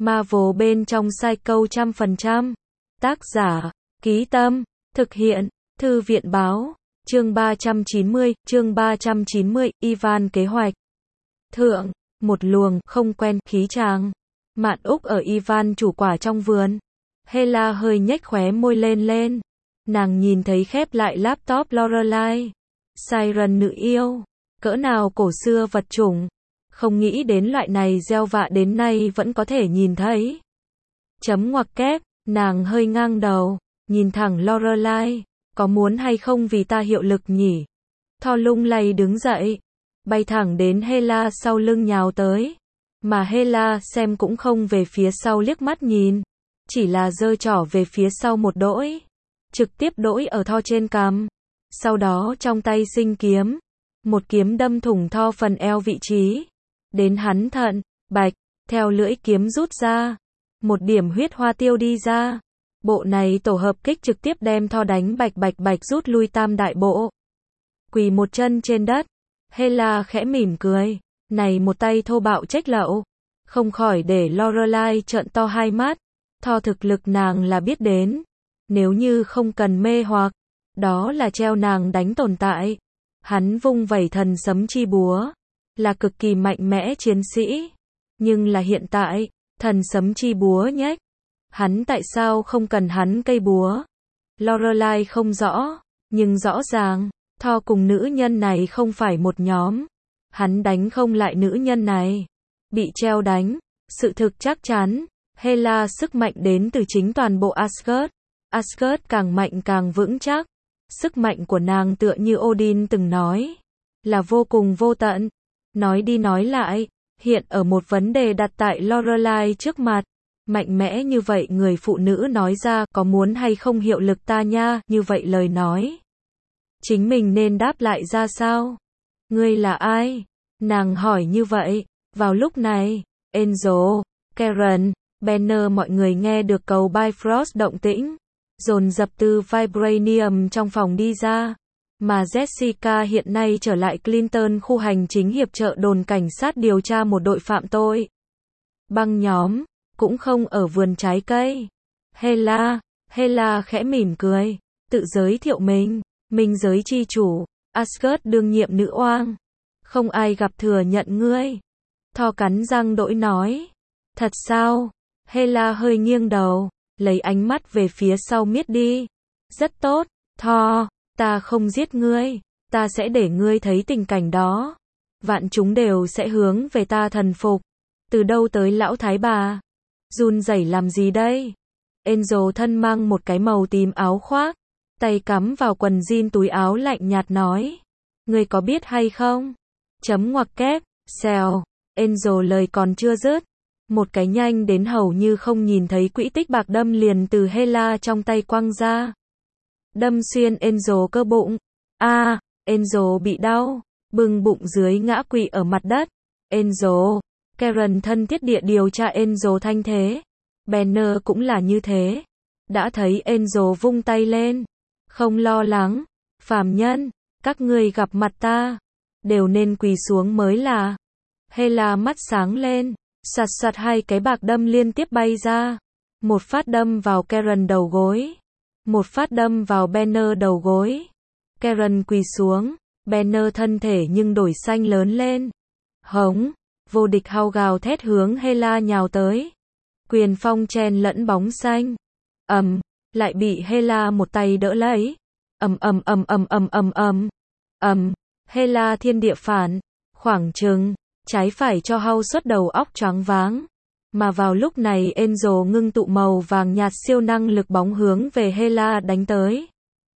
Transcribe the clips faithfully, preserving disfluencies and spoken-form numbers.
Marvel bên trong Psycho trăm phần trăm. Tác giả, Ký Tâm, thực hiện, Thư viện Báo, chương ba trăm chín mươi, chương ba trăm chín mươi, Ivan kế hoạch. Thượng, một luồng, không quen, khí tràng. Mạn Úc ở Ivan chủ quả trong vườn. Hela hơi nhếch khóe môi lên lên. Nàng nhìn thấy khép lại laptop Lorelai. Siren nữ yêu. Cỡ nào cổ xưa vật chủng. Không nghĩ đến loại này gieo vạ đến nay vẫn có thể nhìn thấy. Chấm ngoặc kép, nàng hơi ngang đầu, nhìn thẳng Lorelai, có muốn hay không vì ta hiệu lực nhỉ? Thor lung lay đứng dậy, bay thẳng đến Hela sau lưng nhào tới, mà Hela xem cũng không về phía sau liếc mắt nhìn, chỉ là giơ trỏ về phía sau một đỗi, trực tiếp đỗi ở Thor trên cằm, sau đó trong tay sinh kiếm, một kiếm đâm thủng Thor phần eo vị trí. Đến hắn thận, bạch, theo lưỡi kiếm rút ra. Một điểm huyết hoa tiêu đi ra. Bộ này tổ hợp kích trực tiếp đem Thor đánh bạch bạch bạch rút lui tam đại bộ. Quỳ một chân trên đất. Hela khẽ mỉm cười. Này một tay thô bạo trách lậu. Không khỏi để Lorelai trợn to hai mắt. Thor thực lực nàng là biết đến. Nếu như không cần mê hoặc, đó là treo nàng đánh tồn tại. Hắn vung vẩy thần sấm chi búa. Là cực kỳ mạnh mẽ chiến sĩ. Nhưng là hiện tại, thần sấm chi búa nhách. Hắn tại sao không cần hắn cây búa? Lorelai không rõ, nhưng rõ ràng, Thor cùng nữ nhân này không phải một nhóm. Hắn đánh không lại nữ nhân này. Bị treo đánh, sự thực chắc chắn, Hela sức mạnh đến từ chính toàn bộ Asgard. Asgard càng mạnh càng vững chắc. Sức mạnh của nàng tựa như Odin từng nói, là vô cùng vô tận. Nói đi nói lại, hiện ở một vấn đề đặt tại Lorelai trước mặt. Mạnh mẽ như vậy người phụ nữ nói ra có muốn hay không hiệu lực ta nha, như vậy lời nói. Chính mình nên đáp lại ra sao? Ngươi là ai? Nàng hỏi như vậy. Vào lúc này, Angel, Karen, Banner mọi người nghe được cầu Bifrost động tĩnh. Dồn dập từ Vibranium trong phòng đi ra. Mà Jessica hiện nay trở lại Clinton khu hành chính hiệp trợ đồn cảnh sát điều tra một đội phạm tội. Băng nhóm, cũng không ở vườn trái cây. Hela, Hela khẽ mỉm cười, tự giới thiệu mình, mình giới chi chủ, Asgard đương nhiệm nữ oang. Không ai gặp thừa nhận ngươi. Thor cắn răng đỗi nói. Thật sao? Hela hơi nghiêng đầu, lấy ánh mắt về phía sau miết đi. Rất tốt, Thor. Ta không giết ngươi, ta sẽ để ngươi thấy tình cảnh đó. Vạn chúng đều sẽ hướng về ta thần phục. Từ đâu tới lão thái bà? Run rẩy làm gì đây? Angel thân mang một cái màu tím áo khoác, tay cắm vào quần jean túi áo lạnh nhạt nói. Ngươi có biết hay không? Chấm ngoặc kép, xèo. Angel lời còn chưa dứt. Một cái nhanh đến hầu như không nhìn thấy quỹ tích bạc đâm liền từ Hela trong tay quăng ra. Đâm xuyên Angel cơ bụng. A, à, Angel bị đau, bưng bụng dưới ngã quỵ ở mặt đất. Angel, Karen thân thiết địa điều tra Angel thanh thế. Banner cũng là như thế. Đã thấy Angel vung tay lên. Không lo lắng, phàm nhân, các ngươi gặp mặt ta, đều nên quỳ xuống mới là. Hela mắt sáng lên, sạt sạt hai cái bạc đâm liên tiếp bay ra. Một phát đâm vào Karen đầu gối. Một phát đâm vào Banner đầu gối. Karen quỳ xuống, Banner thân thể nhưng đổi xanh lớn lên. Hống, vô địch hao gào thét hướng Hela nhào tới. Quyền phong chen lẫn bóng xanh. Ầm, lại bị Hela một tay đỡ lấy. Ầm ầm ầm ầm ầm ầm ầm. Ầm, Hela thiên địa phản, khoảng chừng, trái phải cho hao suốt đầu óc choáng váng. Mà vào lúc này Angel ngưng tụ màu vàng nhạt siêu năng lực bóng hướng về Hela đánh tới.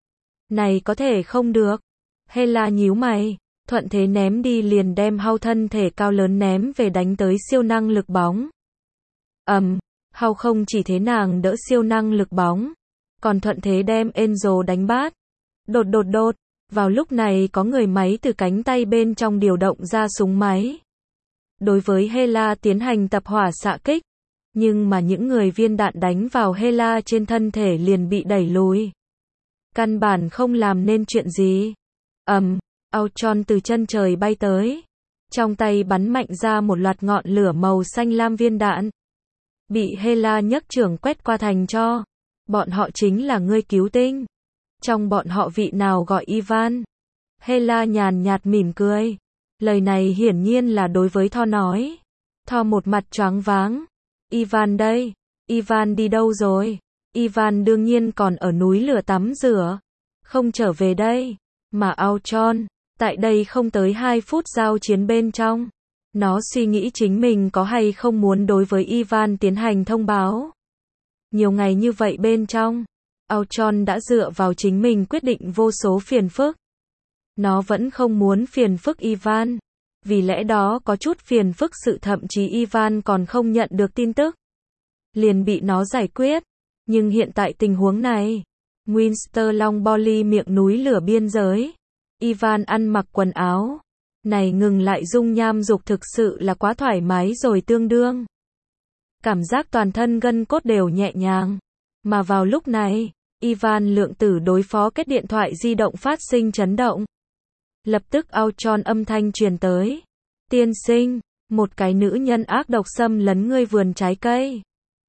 Này có thể không được. Hela nhíu mày, thuận thế ném đi liền đem Hao thân thể cao lớn ném về đánh tới siêu năng lực bóng. Ầm, um, Hao không chỉ thế nàng đỡ siêu năng lực bóng, còn thuận thế đem Angel đánh bát. Đột đột đột, vào lúc này có người máy từ cánh tay bên trong điều động ra súng máy. Đối với Hela tiến hành tập hỏa xạ kích, nhưng mà những người viên đạn đánh vào Hela trên thân thể liền bị đẩy lùi. Căn bản không làm nên chuyện gì. Ầm, um, Ultron từ chân trời bay tới, trong tay bắn mạnh ra một loạt ngọn lửa màu xanh lam viên đạn. bị Hela nhấc trưởng quét qua thành cho. Bọn họ chính là ngươi cứu tinh. Trong bọn họ vị nào gọi Ivan? Hela nhàn nhạt mỉm cười. Lời này hiển nhiên là đối với Thor nói. Thor một mặt choáng váng. Ivan đây? Ivan đi đâu rồi? Ivan đương nhiên còn ở núi lửa tắm rửa. Không trở về đây. Mà Ultron, tại đây không tới hai phút giao chiến bên trong. Nó suy nghĩ chính mình có hay không muốn đối với Ivan tiến hành thông báo. Nhiều ngày như vậy bên trong, Ultron đã dựa vào chính mình quyết định vô số phiền phức. Nó vẫn không muốn phiền phức Ivan. Vì lẽ đó có chút phiền phức sự thậm chí Ivan còn không nhận được tin tức. Liền bị nó giải quyết. Nhưng hiện tại tình huống này, Winter Long Bolly miệng núi lửa biên giới. Ivan ăn mặc quần áo. Này ngừng lại dung nham dục thực sự là quá thoải mái rồi tương đương. Cảm giác toàn thân gân cốt đều nhẹ nhàng. Mà vào lúc này, Ivan lượng tử đối phó kết điện thoại di động phát sinh chấn động. Lập tức Ultron âm thanh truyền tới. Tiên sinh, một cái nữ nhân ác độc xâm lấn ngươi vườn trái cây.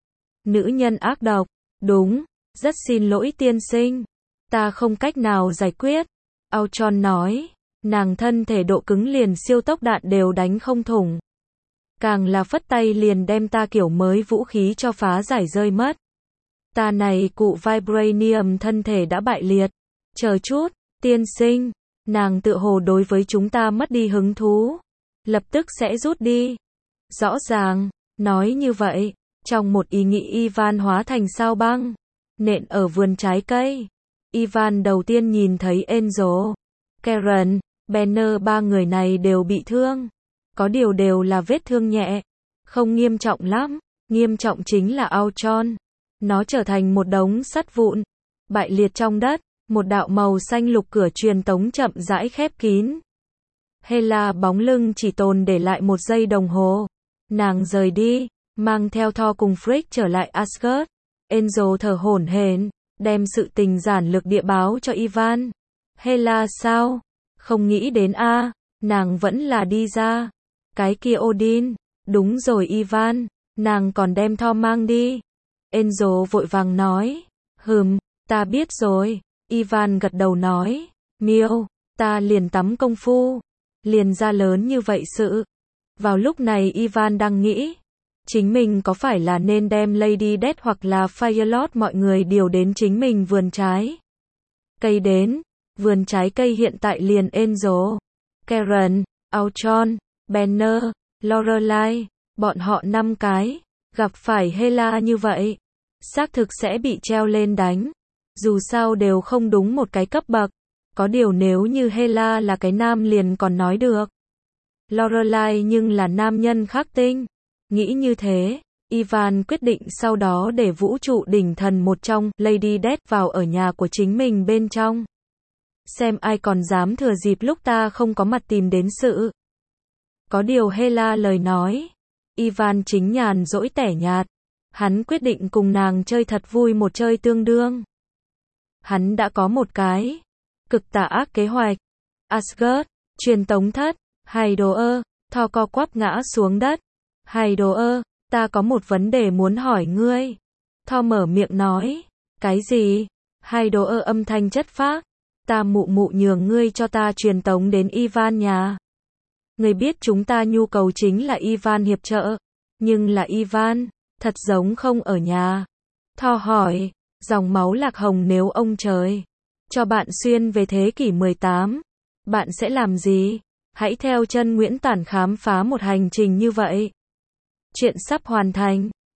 Nữ nhân ác độc, đúng, rất xin lỗi tiên sinh. Ta không cách nào giải quyết. Ultron nói, nàng thân thể độ cứng liền siêu tốc đạn đều đánh không thủng. Càng là phất tay liền đem ta kiểu mới vũ khí cho phá giải rơi mất. Ta này cụ Vibranium thân thể đã bại liệt. Chờ chút, tiên sinh, nàng tựa hồ đối với chúng ta mất đi hứng thú. Lập tức sẽ rút đi. Rõ ràng, nói như vậy, trong một ý nghĩ Ivan hóa thành sao băng, nện ở vườn trái cây. Ivan đầu tiên nhìn thấy Angel, Karen, Banner ba người này đều bị thương. Có điều đều là vết thương nhẹ, không nghiêm trọng lắm, nghiêm trọng chính là Ultron. Nó trở thành một đống sắt vụn, bại liệt trong đất, một đạo màu xanh lục cửa truyền tống chậm rãi khép kín. Hela bóng lưng chỉ tồn để lại một giây đồng hồ. Nàng rời đi, mang theo Thor cùng Frigg trở lại Asgard. Angel thở hổn hển, đem sự tình giản lược địa báo cho Ivan. Hela sao? Không nghĩ đến a, nàng vẫn là đi ra. Cái kia Odin, đúng rồi Ivan, nàng còn đem Thor mang đi. Angel vội vàng nói, hừm, ta biết rồi. Ivan gật đầu nói, miêu, ta liền tắm công phu, liền ra lớn như vậy sự. Vào lúc này Ivan đang nghĩ, chính mình có phải là nên đem Lady Death hoặc là Firelord mọi người điều đến chính mình vườn trái cây đến. Vườn trái cây hiện tại liền Angel, Karen, Ultron, Banner, Lorelei, bọn họ năm cái, gặp phải Hela như vậy, xác thực sẽ bị treo lên đánh. Dù sao đều không đúng một cái cấp bậc. Có điều nếu như Hela là cái nam liền còn nói được. Lorelei nhưng là nam nhân khắc tinh. Nghĩ như thế, Ivan quyết định sau đó để vũ trụ đỉnh thần một trong, Lady Death vào ở nhà của chính mình bên trong. Xem ai còn dám thừa dịp lúc ta không có mặt tìm đến sự. Có điều Hela lời nói, Ivan chính nhàn dỗi tẻ nhạt. Hắn quyết định cùng nàng chơi thật vui một chơi tương đương. Hắn đã có một cái cực tà ác kế hoạch. Asgard, truyền tống thất, Hydor, Thor co quắp ngã xuống đất. Hydor, ta có một vấn đề muốn hỏi ngươi. Thor mở miệng nói, cái gì? Hydor âm thanh chất phác, ta mụ mụ nhường ngươi cho ta truyền tống đến Ivan nhà. Ngươi biết chúng ta nhu cầu chính là Ivan hiệp trợ, nhưng là Ivan, thật giống không ở nhà. Thor hỏi, dòng máu lạc hồng nếu ông trời cho bạn xuyên về thế kỷ mười tám, bạn sẽ làm gì? Hãy theo chân Nguyễn Tản khám phá một hành trình như vậy. Chuyện sắp hoàn thành.